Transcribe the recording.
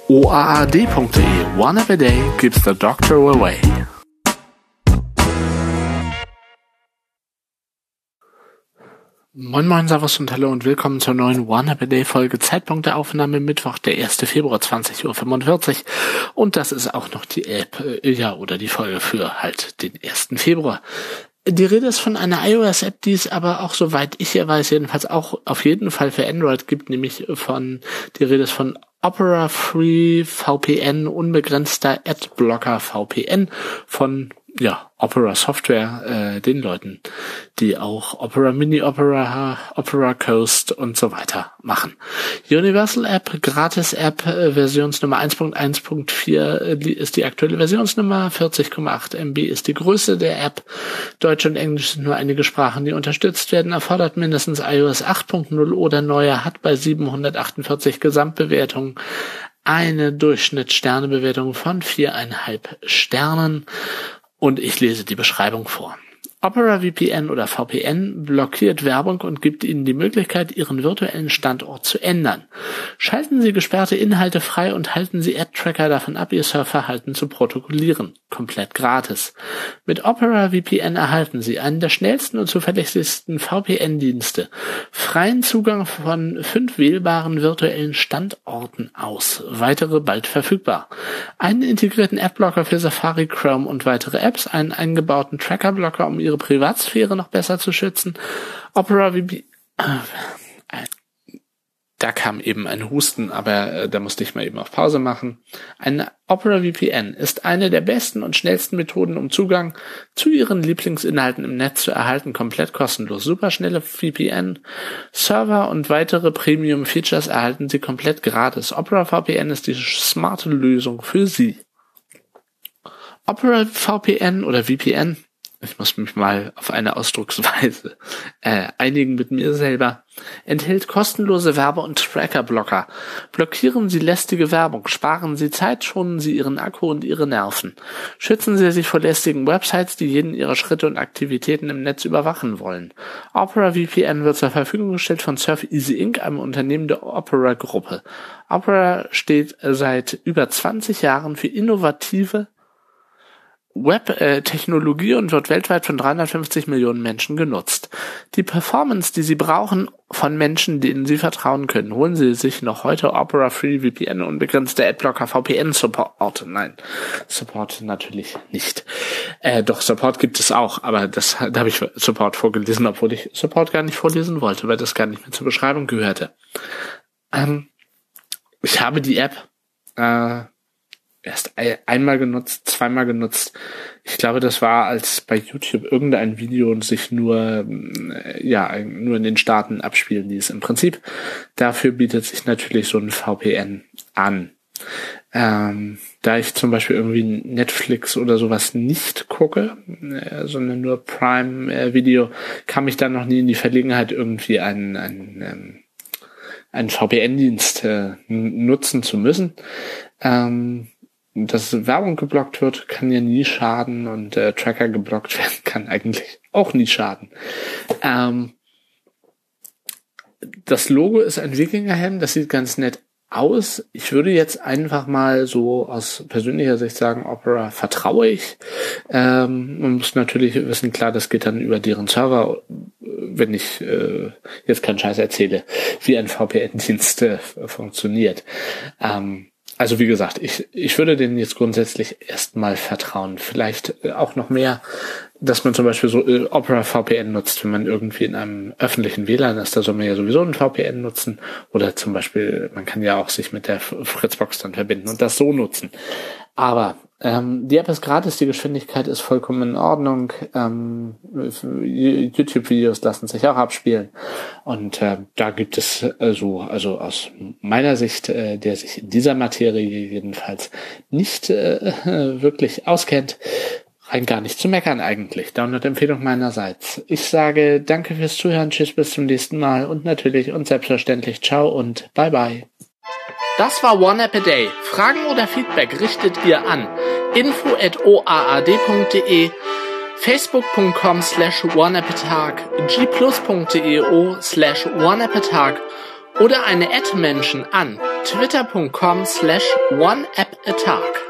oaad.de. One App a Day keeps the doctor away. Moin Moin, Servus und Hallo und willkommen zur neuen One App a Day Folge. Zeitpunkt der Aufnahme Mittwoch, der 1. Februar 20.45 Uhr. Und das ist auch noch die App, oder die Folge für halt den 1. Februar. Die Rede ist von einer iOS-App, die es aber auch, soweit ich hier weiß, jedenfalls auch auf jeden Fall für Android gibt, nämlich die Rede ist von Opera Free VPN, unbegrenzter Adblocker VPN von Opera Software, den Leuten, die auch Opera Mini, Opera Coast und so weiter machen. Universal App, Gratis App, Versionsnummer 1.1.4 ist die aktuelle Versionsnummer, 40,8 MB ist die Größe der App. Deutsch und Englisch sind nur einige Sprachen, die unterstützt werden, erfordert mindestens iOS 8.0 oder neuer, hat bei 748 Gesamtbewertungen eine Durchschnittssternebewertung von 4,5 Sternen. Und ich lese die Beschreibung vor. Opera VPN oder VPN blockiert Werbung und gibt Ihnen die Möglichkeit, Ihren virtuellen Standort zu ändern. Schalten Sie gesperrte Inhalte frei und halten Sie Ad-Tracker davon ab, Ihr Surfverhalten zu protokollieren. Komplett gratis. Mit Opera VPN erhalten Sie einen der schnellsten und zuverlässigsten VPN-Dienste, freien Zugang von 5 wählbaren virtuellen Standorten aus, weitere bald verfügbar, einen integrierten Adblocker für Safari, Chrome und weitere Apps, einen eingebauten Tracker-Blocker, um Ihre Privatsphäre noch besser zu schützen. Opera VPN, da kam eben ein Husten, aber da musste ich mal eben auf Pause machen. Ein Opera VPN ist eine der besten und schnellsten Methoden, um Zugang zu Ihren Lieblingsinhalten im Netz zu erhalten, komplett kostenlos. Superschnelle VPN, Server und weitere Premium-Features erhalten Sie komplett gratis. Opera VPN ist die smarte Lösung für Sie. Opera VPN oder VPN, ich muss mich mal auf eine Ausdrucksweise einigen mit mir selber, enthält kostenlose Werbe- und Tracker-Blocker. Blockieren Sie lästige Werbung, sparen Sie Zeit, schonen Sie Ihren Akku und Ihre Nerven. Schützen Sie sich vor lästigen Websites, die jeden Ihrer Schritte und Aktivitäten im Netz überwachen wollen. Opera VPN wird zur Verfügung gestellt von Surf Easy Inc., einem Unternehmen der Opera-Gruppe. Opera steht seit über 20 Jahren für innovative Web-Technologie und wird weltweit von 350 Millionen Menschen genutzt. Die Performance, die Sie brauchen von Menschen, denen Sie vertrauen können, holen Sie sich noch heute Opera Free VPN unbegrenzter Adblocker VPN Support. Nein, Support natürlich nicht. Doch, Support gibt es auch, aber da habe ich Support vorgelesen, obwohl ich Support gar nicht vorlesen wollte, weil das gar nicht mehr zur Beschreibung gehörte. Ich habe die App erst einmal genutzt, zweimal genutzt. Ich glaube, das war, als bei YouTube irgendein Video und sich nur in den Staaten abspielen ließ. Im Prinzip, dafür bietet sich natürlich so ein VPN an. Da ich zum Beispiel irgendwie Netflix oder sowas nicht gucke, sondern nur Prime Video, kam ich dann noch nie in die Verlegenheit, irgendwie einen VPN-Dienst nutzen zu müssen. Dass Werbung geblockt wird, kann ja nie schaden, und Tracker geblockt werden kann eigentlich auch nie schaden. Das Logo ist ein Wikingerhelm, das sieht ganz nett aus. Ich würde jetzt einfach mal so aus persönlicher Sicht sagen, Opera vertraue ich. Man muss natürlich wissen, klar, das geht dann über deren Server, wenn ich jetzt keinen Scheiß erzähle, wie ein VPN-Dienst funktioniert. Also wie gesagt, ich würde denen jetzt grundsätzlich erstmal vertrauen. Vielleicht auch noch mehr, dass man zum Beispiel so Opera VPN nutzt, wenn man irgendwie in einem öffentlichen WLAN ist. Da soll man ja sowieso ein VPN nutzen. Oder zum Beispiel, man kann ja auch sich mit der Fritzbox dann verbinden und das so nutzen. Aber die App ist gratis, die Geschwindigkeit ist vollkommen in Ordnung. YouTube-Videos lassen sich auch abspielen. Und da gibt es also aus meiner Sicht, der sich in dieser Materie jedenfalls nicht wirklich auskennt, rein gar nicht zu meckern eigentlich. Download-Empfehlung meinerseits. Ich sage danke fürs Zuhören, tschüss, bis zum nächsten Mal und natürlich und selbstverständlich ciao und bye bye. Das war One App a Day. Fragen oder Feedback richtet ihr an info@oaad.de, facebook.com/oneappatag, gplus.eo/oneappatag oder eine Ad-Menschen an twitter.com/oneappatag.